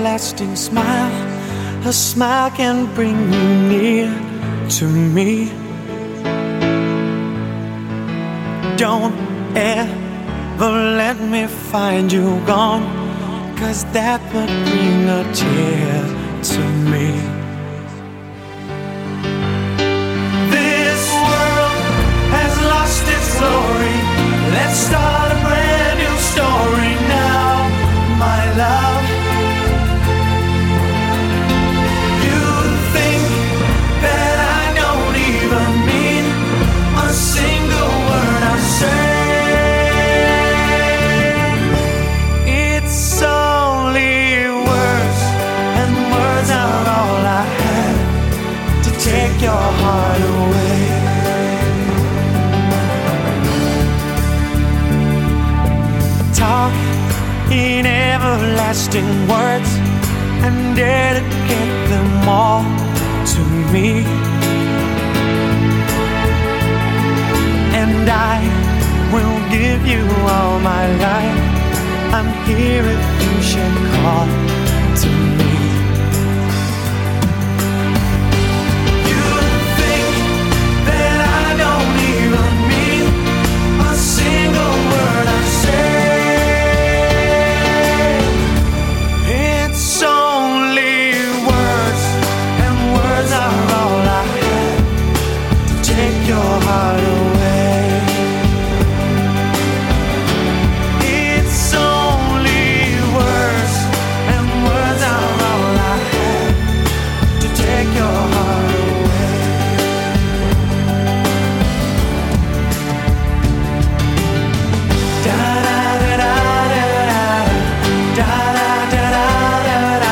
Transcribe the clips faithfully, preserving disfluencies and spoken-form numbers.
everlasting smile. A smile can bring you near to me. Don't ever let me find you gone, 'cause that would bring a tear to me. This world has lost its glory. Let's start a brand new story now, my love. You think that I don't even mean a single word I say. It's only words, and words are all I have to take your heart away. Talk in everlasting words and dedicate them all to me. And I will give you all my life. I'm here if you should call to me. You think that I don't even mean a single word I say. It's only words, and words are all I have to take your heart away. It's only words, and words are all I have to take your heart away. Da da da da da da da da da da da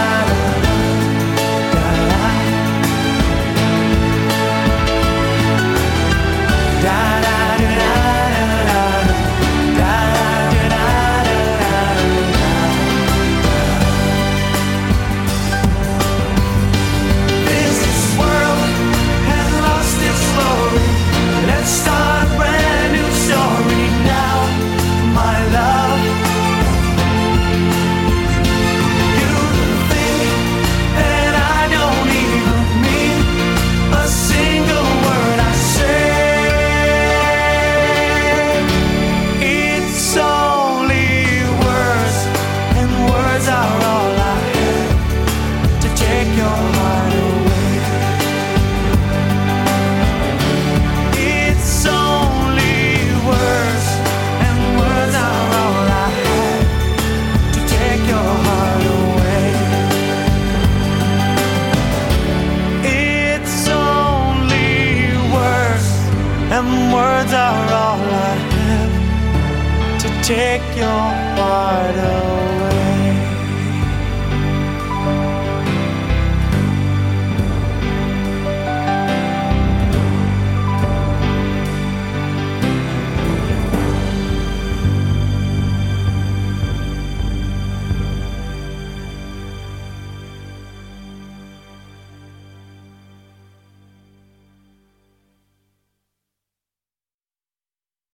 Take your heart away.